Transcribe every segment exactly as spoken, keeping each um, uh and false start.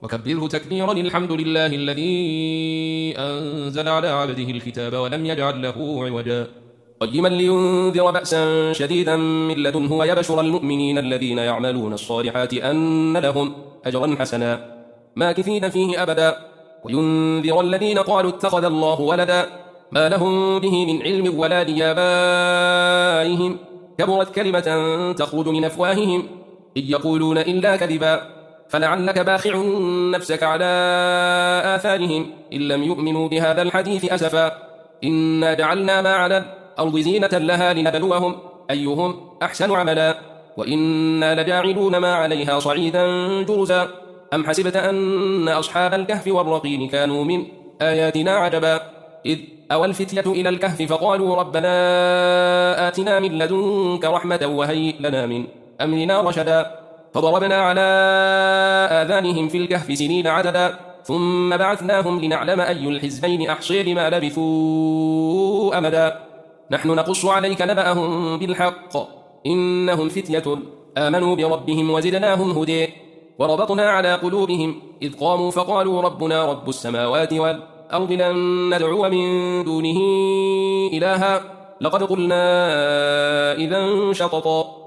وكبره تكبيرا. الحمد لله الذي أنزل على عبده الكتاب ولم يجعل له عوجا قيما لينذر بأسا شديدا من لدنه ويبشر المؤمنين الذين يعملون الصالحات أن لهم أجرا حسنا ماكثين فيه أبدا وينذر الذين قالوا اتخذ الله ولدا ما لهم به من علم ولا لآبائهم كبرت كلمة تخرج من أفواههم إن يقولون إلا كذبا فلعلك باخع نفسك على آثارهم إن لم يؤمنوا بهذا الحديث أسفا إنا جعلنا ما على الأرض زينة لها لنبلوهم أيهم أحسن عملا وإنا لجاعلون ما عليها صعيدا جرزا أم حسبت أن أصحاب الكهف والرقيم كانوا من آياتنا عجبا إذ أوى الفتية إلى الكهف فقالوا ربنا آتنا من لدنك رحمة وهيئ لنا من أمرنا رشدا فضربنا على آذانهم في الكهف سنين عددا ثم بعثناهم لنعلم أي الحزبين أحصي لما لبثوا أمدا نحن نقص عليك نبأهم بالحق إنهم فتية آمنوا بربهم وزدناهم هدى وربطنا على قلوبهم إذ قاموا فقالوا ربنا رب السماوات والأرض لن ندعو من دونه إلها لقد قلنا إذا شططا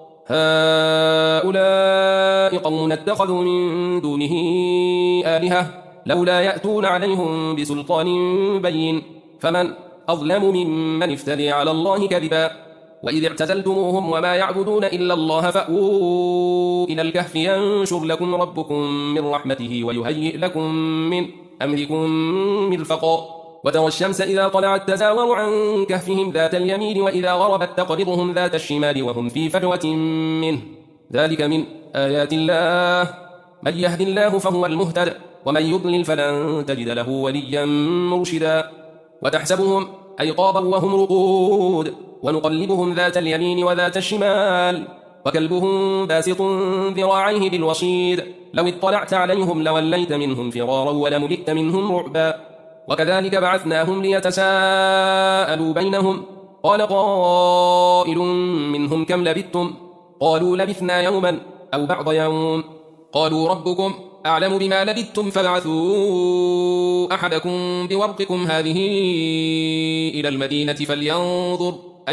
هؤلاء قوم اتخذوا من دونه آلهة لولا يأتون عليهم بسلطان بين فمن أظلم ممن افتري على الله كذبا وإذ اعتزلتموهم وما يعبدون إلا الله فأووا إلى الكهف ينشر لكم ربكم من رحمته ويهيئ لكم من أمركم مرفقا وترى الشمس إذا طلعت تزاور عن كهفهم ذات اليمين وإذا غربت تقرضهم ذات الشمال وهم في فجوة منه ذلك من آيات الله من يهد الله فهو المهتد ومن يضلل فلن تجد له وليا مرشدا وتحسبهم أيقاظا وهم رقود ونقلبهم ذات اليمين وذات الشمال وكلبهم باسط ذراعيه بالوصيد لو اطلعت عليهم لوليت منهم فرارا ولملئت منهم رعبا وكذلك بعثناهم ليتساءلوا بينهم قال قائل منهم كم لبثتم قالوا لبثنا يوما أو بعض يوم قالوا ربكم أعلم بما لبثتم فابعثوا أحدكم بورقكم هذه إلى المدينة فلينظر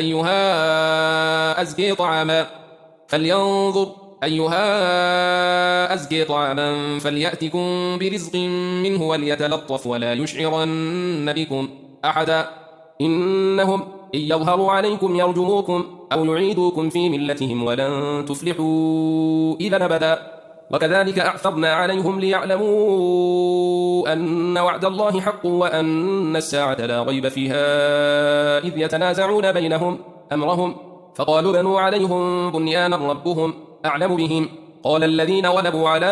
أيها أزكي طعاما فلينظر أيها أزكي طعاما فليأتكم برزق منه وليتلطف ولا يشعرن بكم أحدا إنهم إن يظهروا عليكم يرجموكم أو يعيدوكم في ملتهم ولن تفلحوا إذا أبدا وكذلك أعثرنا عليهم ليعلموا أن وعد الله حق وأن الساعة لا ريب فيها إذ يتنازعون بينهم أمرهم فقالوا بنوا عليهم بنيانا ربهم أعلم بهم قال الذين غلبوا على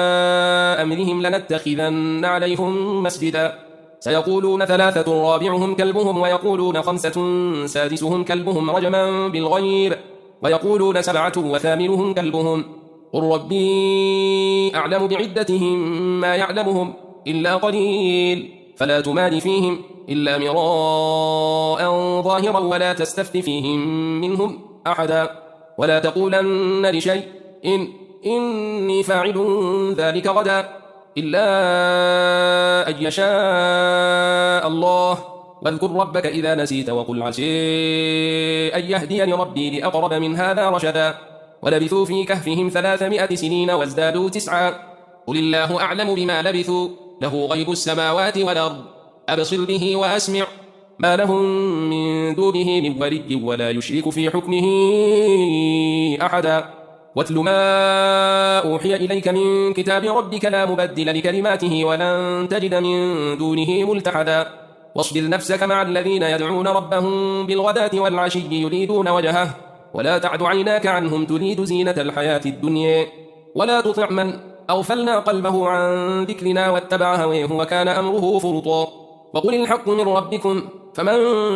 أمرهم لنتخذن عليهم مسجدا سيقولون ثلاثة رابعهم كلبهم ويقولون خمسة سادسهم كلبهم رجما بالغيب ويقولون سبعة وثامنهم كلبهم قل ربي أعلم بعدتهم ما يعلمهم إلا قليل فلا تمال فيهم إلا مراء ظاهرا ولا تستفت فيهم منهم أحدا ولا تقولن لشيء إن إني فاعل ذلك غدا إلا أن يشاء الله واذكر ربك إذا نسيت وقل عسى أن يهديني ربي لأقرب من هذا رشدا ولبثوا في كهفهم ثلاثمائة سنين وازدادوا تسعا قل الله أعلم بما لبثوا له غيب السماوات والأرض أبصر به وأسمع ما لهم من دونه من ولي ولا يشرك في حكمه أحدا واتل ما أوحي إليك من كتاب ربك لا مبدل لكلماته ولن تجد من دونه ملتحدا واصبر نفسك مع الذين يدعون ربهم بالغداة والعشي يريدون وجهه ولا تعد عيناك عنهم تريد زينة الحياة الدنيا ولا تطع من أغفلنا قلبه عن ذكرنا واتبع هويه وكان أمره فرطا وقل الحق من ربكم فمن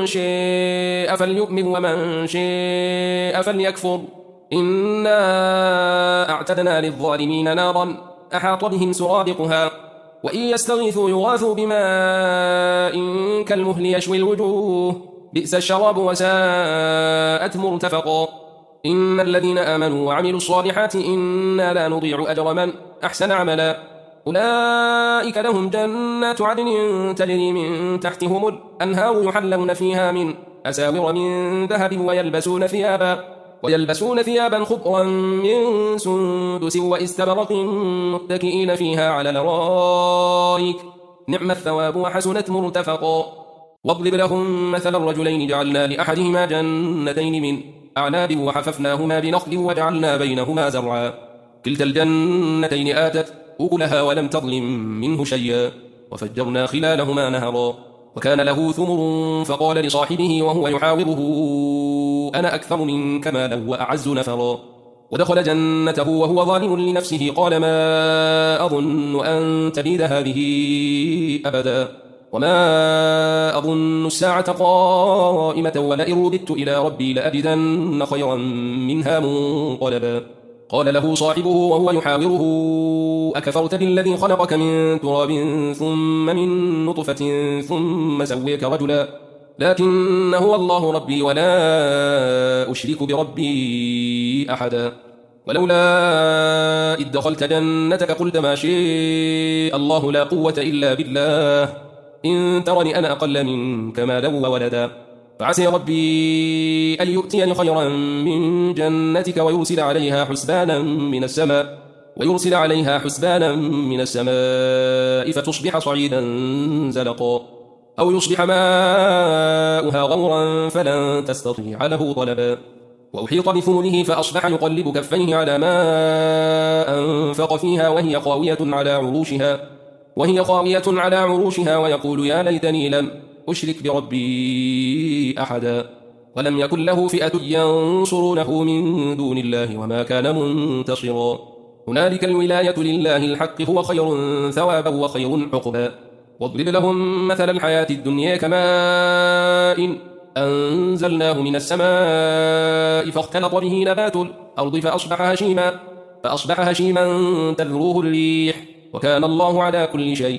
شاء فليؤمن ومن شاء فليكفر إنا أعتدنا للظالمين نارا أحاط بهم سرادقها وإن يستغيثوا يغاثوا بماء كالمهل يشوي الوجوه بئس الشراب وساءت مرتفقا إن الذين آمنوا وعملوا الصالحات إنا لا نضيع أجر من أحسن عملا أولئك لهم جنات عدن تجري من تحتهم الأنهار يحلون فيها من أساور من ذهب ويلبسون ثيابا ويلبسون ثيابا خضرا من سندس واستبرق متكئين فيها على الأرائك نعم الثواب وحسنت مرتفقا. واضرب لهم مثل الرجلين جعلنا لأحدهما جنتين من أعناب وحففناهما بنخل وجعلنا بينهما زرعا كلتا الجنتين آتت أكلها ولم تظلم منه شيئا وفجرنا خلالهما نهرا وكان له ثمر فقال لصاحبه وهو يحاوره أنا أكثر منك مالا وأعز نفرا ودخل جنته وهو ظالم لنفسه قال ما أظن أن تبيد هذه أبدا وما أظن الساعة قائمة ولئن رددت إلى ربي لأجدن خيرا منها منقلبا قال له صاحبه وهو يحاوره أكفرت بالذي خلقك من تراب ثم من نطفة ثم سويك رجلا لكن هو الله ربي ولا أشرك بربي أحدا ولولا إذ دخلت جنتك قلت ما شاء الله لا قوة إلا بالله إن ترني أنا أقل منك مالا وولدا فعسى ربي أن يؤتيني خيرا من جنتك ويرسل عليها حسبانا من السماء ويرسل عليها حسبانا من السماء فتصبح صعيدا زلقا أو يصبح ماؤها غورا فلن تستطيع له طلبا وأحيط بثمره فأصبح يقلب كفيه على ما أنفق فيها وهي خاوية على عروشها وهي خاوية على عروشها ويقول يا ليتني لم أشرك بربي أحدا ولم يكن له فئة ينصرونه من دون الله وما كان منتصرا هنالك الولاية لله الحق هو خير ثوابا وخير عقبا واضرب لهم مثل الحياة الدنيا كماء أنزلناه من السماء فاختلط به نبات الأرض فأصبح هشيما فأصبح هشيما تذروه الريح وكان الله على كل شيء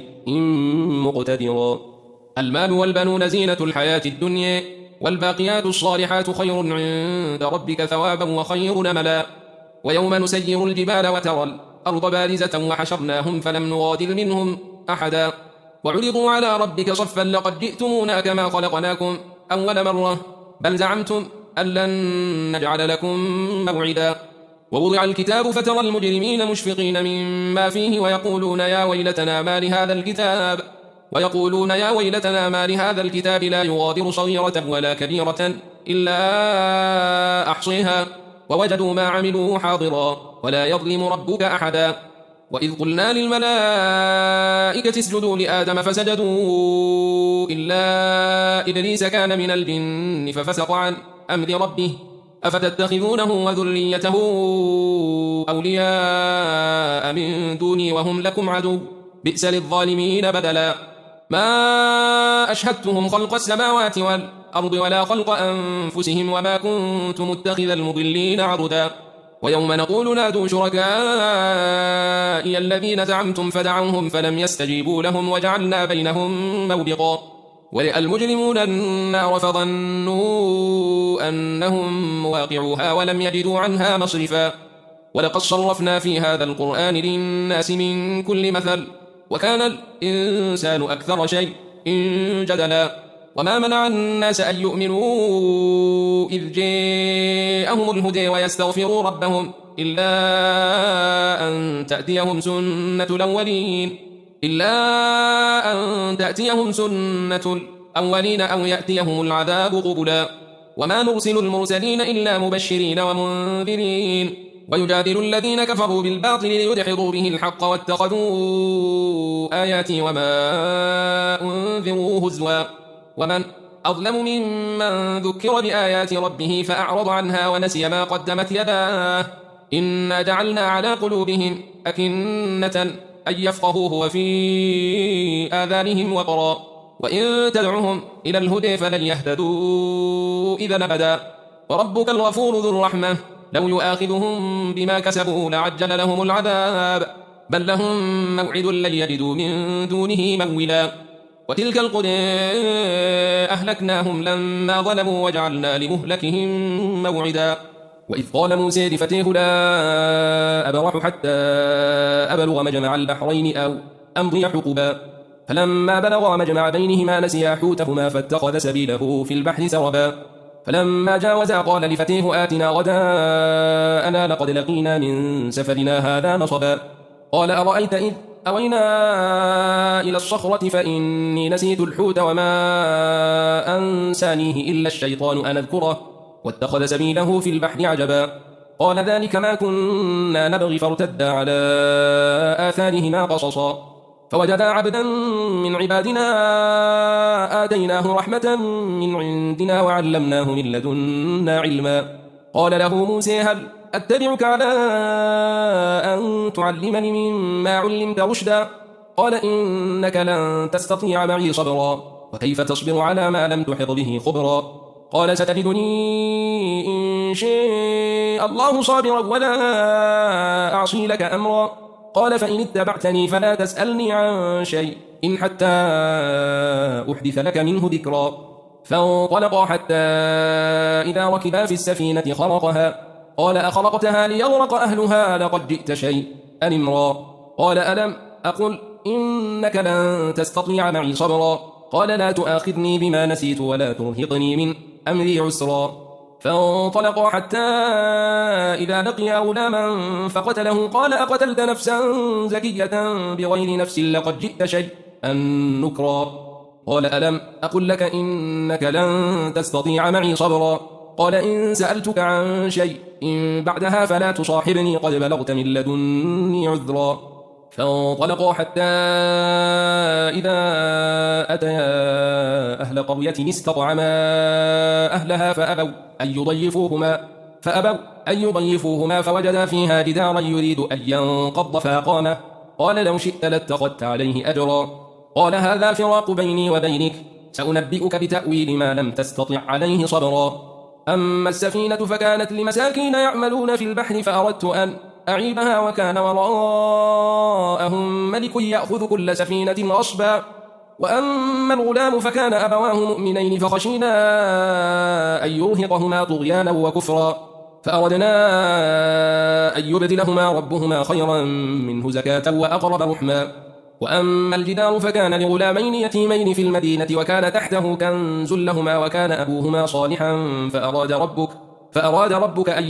مقتدرا المال والبنون زينة الحياة الدنيا والباقيات الصالحات خير عند ربك ثوابا وخير نملا ويوم نسير الجبال وترى الأرض بارزة وحشرناهم فلم نغادر منهم أحدا وعرضوا على ربك صفا لقد جئتمونا كما خلقناكم أول مرة بل زعمتم أن لن نجعل لكم موعدا ووضع الكتاب فترى المجرمين مشفقين مما فيه ويقولون يا ويلتنا ما لهذا الكتاب ويقولون يا ويلتنا ما لهذا الكتاب لا يغادر صغيرة ولا كبيرة إلا أحصيها ووجدوا ما عملوا حاضرا ولا يظلم ربك أحدا وإذ قلنا للملائكة اسجدوا لآدم فسجدوا إلا إبليس كان من الجن ففسق عن أمر ربه أفتتخذونه وذريته أولياء من دوني وهم لكم عدو بئس للظالمين بدلا ما أشهدتهم خلق السماوات والأرض ولا خلق أنفسهم وما كنت متخذ المضلين عضدا ويوم نقول نادوا شركائي الذين زعمتم فدعوهم فلم يستجيبوا لهم وجعلنا بينهم موبقا ولئ المجرمون النار فظنوا أنهم مواقعوها ولم يجدوا عنها مصرفا ولقد صرفنا في هذا القرآن للناس من كل مثل وكان الإنسان أكثر شيء جدلا وما منع الناس أن يؤمنوا إذ جاءهم الهدى ويستغفروا ربهم إلا أن تأتيهم سنة الأولين إلا أن تأتيهم سنة الأولين أو يأتيهم العذاب قبلا وما نرسل المرسلين إلا مبشرين ومنذرين ويجادل الذين كفروا بالباطل ليدحضوا به الحق واتخذوا آياتي وما أنذروا هزوا ومن أظلم ممن ذكر بآيات ربه فأعرض عنها ونسي ما قدمت يداه إنا جعلنا على قلوبهم أكنة أن يفقهوه وفي آذانهم وقرا وإن تدعهم إلى الهدى فلن يهتدوا إذا أبدا وربك الغفور ذو الرحمة لو يؤاخذهم بما كسبوا لعجل لهم العذاب بل لهم موعد لن يجدوا من دونه مولا وتلك القرى أهلكناهم لما ظلموا وجعلنا لمهلكهم موعدا وإذ قال موسى لفتيه لا أبرح حتى أبلغ مجمع البحرين أو أمضي حقبا فلما بلغا مجمع بينهما نسيا حوتهما فاتخذ سبيله في البحر سربا فلما جاوزا قال لفتيه آتنا غداءنا لقد لقينا من سفرنا هذا نصبا قال أرأيت إذ أوينا إلى الصخرة فإني نسيت الحوت وما أنسانيه إلا الشيطان أن أذكره واتخذ سبيله في البحر عجبا قال ذلك ما كنا نبغي فارتدا على آثارهما قصصا فوجدا عبدا من عبادنا آتيناه رحمة من عندنا وعلمناه من لدنا علما قال له موسى هل أتبعك على أن تعلمني مما علمت رشدا قال إنك لن تستطيع معي صبرا وكيف تصبر على ما لم تحط به خبرا قال ستجدني إن شاء الله صابرا ولا أعصي لك أمرا قال فإن اتبعتني فلا تسألني عن شيء إن حتى أحدث لك منه ذكرا فانطلقا حتى إذا ركبا في السفينة خرقها قال أخرقتها ليغرق أهلها لقد جئت شيء أنمرا قال ألم أقل إنك لن تستطيع معي صبرا قال لا تؤاخذني بما نسيت ولا ترهقني من أمري عسرا فانطلقا حتى إذا لقيا غلاما فقتله قال أقتلت نفسا زكية بغير نفس لقد جئت شيئا نكرا قال ألم أقل لك إنك لن تستطيع معي صبرا قال إن سألتك عن شيء إن بعدها فلا تصاحبني قد بلغت من لدني عذرا فانطلقوا حتى إذا أتيا أهل قرية استطعما أهلها فأبوا أن يضيفوهما فأبوا أن يضيفوهما فوجدا فيها جدارا يريد أن ينقض فأقامه قال لو شئت لاتخذت عليه أجرا قال هذا فراق بيني وبينك سأنبئك بتأويل ما لم تستطع عليه صبرا أما السفينة فكانت لمساكين يعملون في البحر فأردت أن أعيبها وكان وراءهم ملك يأخذ كل سفينة غصبا وأما الغلام فكان أبواه مؤمنين فخشينا أن يرهقهما طغيانا وكفرا فأردنا أن يبدلهما ربهما خيرا منه زكاة وأقرب رحما وأما الجدار فكان لغلامين يتيمين في المدينة وكان تحته كنز لهما وكان أبوهما صالحا فأراد ربك فأراد ربك أن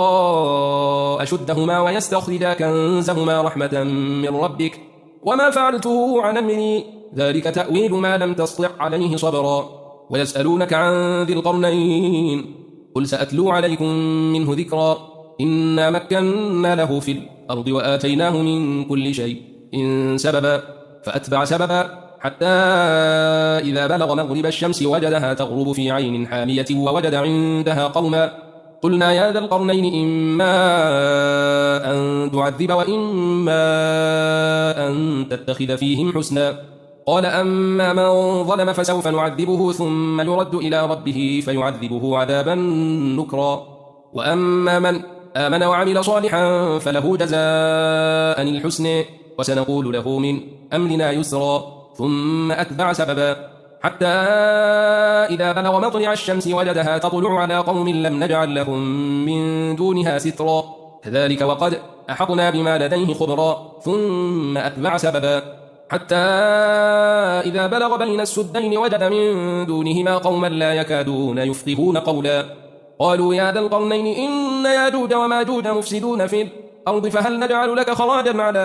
يبلغا أشدهما ويستخرجا كنزهما رحمة من ربك وما فعلته عن أمري ذلك تأويل ما لم تستطع عليه صبرا ويسألونك عن ذي القرنين قل سأتلو عليكم منه ذكرا إنا مكنا له في الأرض وآتيناه من كل شيء إن سببا فأتبع سببا حتى إذا بلغ مغرب الشمس وجدها تغرب في عين حامية ووجد عندها قوما قلنا يا ذا القرنين إما أن تعذب وإما أن تتخذ فيهم حسنا قال أما من ظلم فسوف نعذبه ثم يرد إلى ربه فيعذبه عذابا نكرا وأما من آمن وعمل صالحا فله جزاء الحسن وسنقول له من أمرنا يسرا ثم أتبع سببا حتى إذا بلغ مطلع الشمس وجدها تطلع على قوم لم نجعل لهم من دونها سترا كذلك وقد أحطنا بما لديه خبرا ثم أتبع سببا حتى إذا بلغ بين السدين وجد من دونهما قوما لا يكادون يفقهون قولا قالوا يا ذا القرنين إن ياجوج وماجوج مفسدون في الأرض فهل نجعل لك خراجا على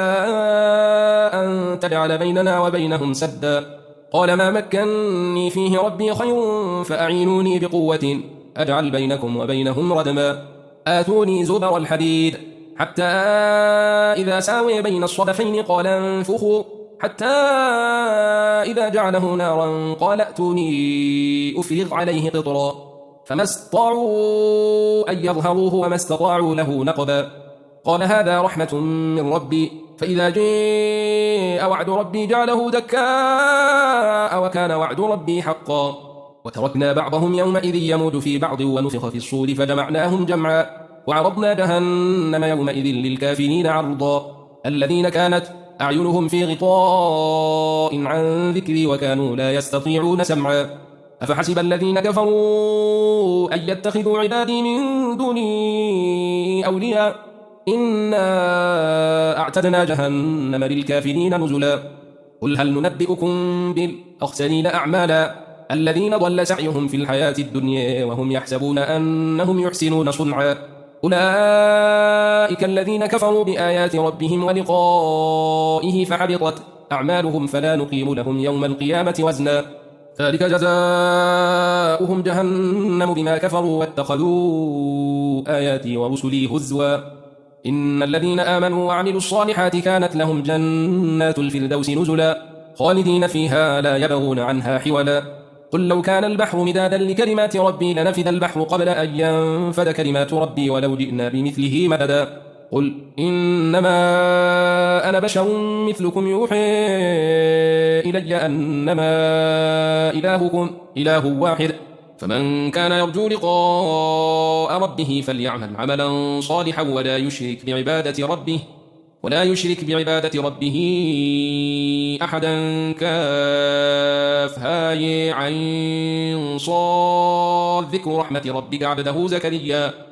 أن تجعل بيننا وبينهم سدا قال ما مكنني فيه ربي خير فأعينوني بقوة أجعل بينكم وبينهم ردما آتوني زبر الحديد حتى إذا ساوي بين الصدفين قال انفخوا حتى إذا جعله نارا قال ائتوني أفرغ عليه قطرا فما استطاعوا أن يظهروه وما استطاعوا له نقبا قال هذا رحمة من ربي فإذا جاء وعد ربي جعله دكاء وكان وعد ربي حقا وتركنا بعضهم يومئذ يموج في بعض ونفخ في الصور فجمعناهم جمعا وعرضنا جهنم يومئذ للكافرين عرضا الذين كانت أعينهم في غطاء عن ذكري وكانوا لا يستطيعون سمعا أفحسب الذين كفروا أن يتخذوا عبادي من دوني أولياء إنا أعتدنا جهنم للكافرين نزلا قل هل ننبئكم بالأخسرين أعمالا الذين ضل سعيهم في الحياة الدنيا وهم يحسبون أنهم يحسنون صنعا أولئك الذين كفروا بآيات ربهم ولقائه فحبطت أعمالهم فلا نقيم لهم يوم القيامة وزنا ذلك جزاؤهم جهنم بما كفروا واتخذوا آياتي ورسلي هزوا إن الذين آمنوا وعملوا الصالحات كانت لهم جنات الفردوس نزلا خالدين فيها لا يبغون عنها حولا قل لو كان البحر مدادا لكلمات ربي لنفذ البحر قبل أن ينفد كلمات ربي ولو جئنا بمثله مددا قل إنما أنا بشر مثلكم يوحي إلي أنما إلهكم إله واحد فمن كان يرجو لقاء ربه فليعمل عملا صالحا ولا يشرك بعبادة ربه ولا يشرك بعبادة ربه أحدا كاف هاي عين صاد ذكر رحمة ربك عبده زكريا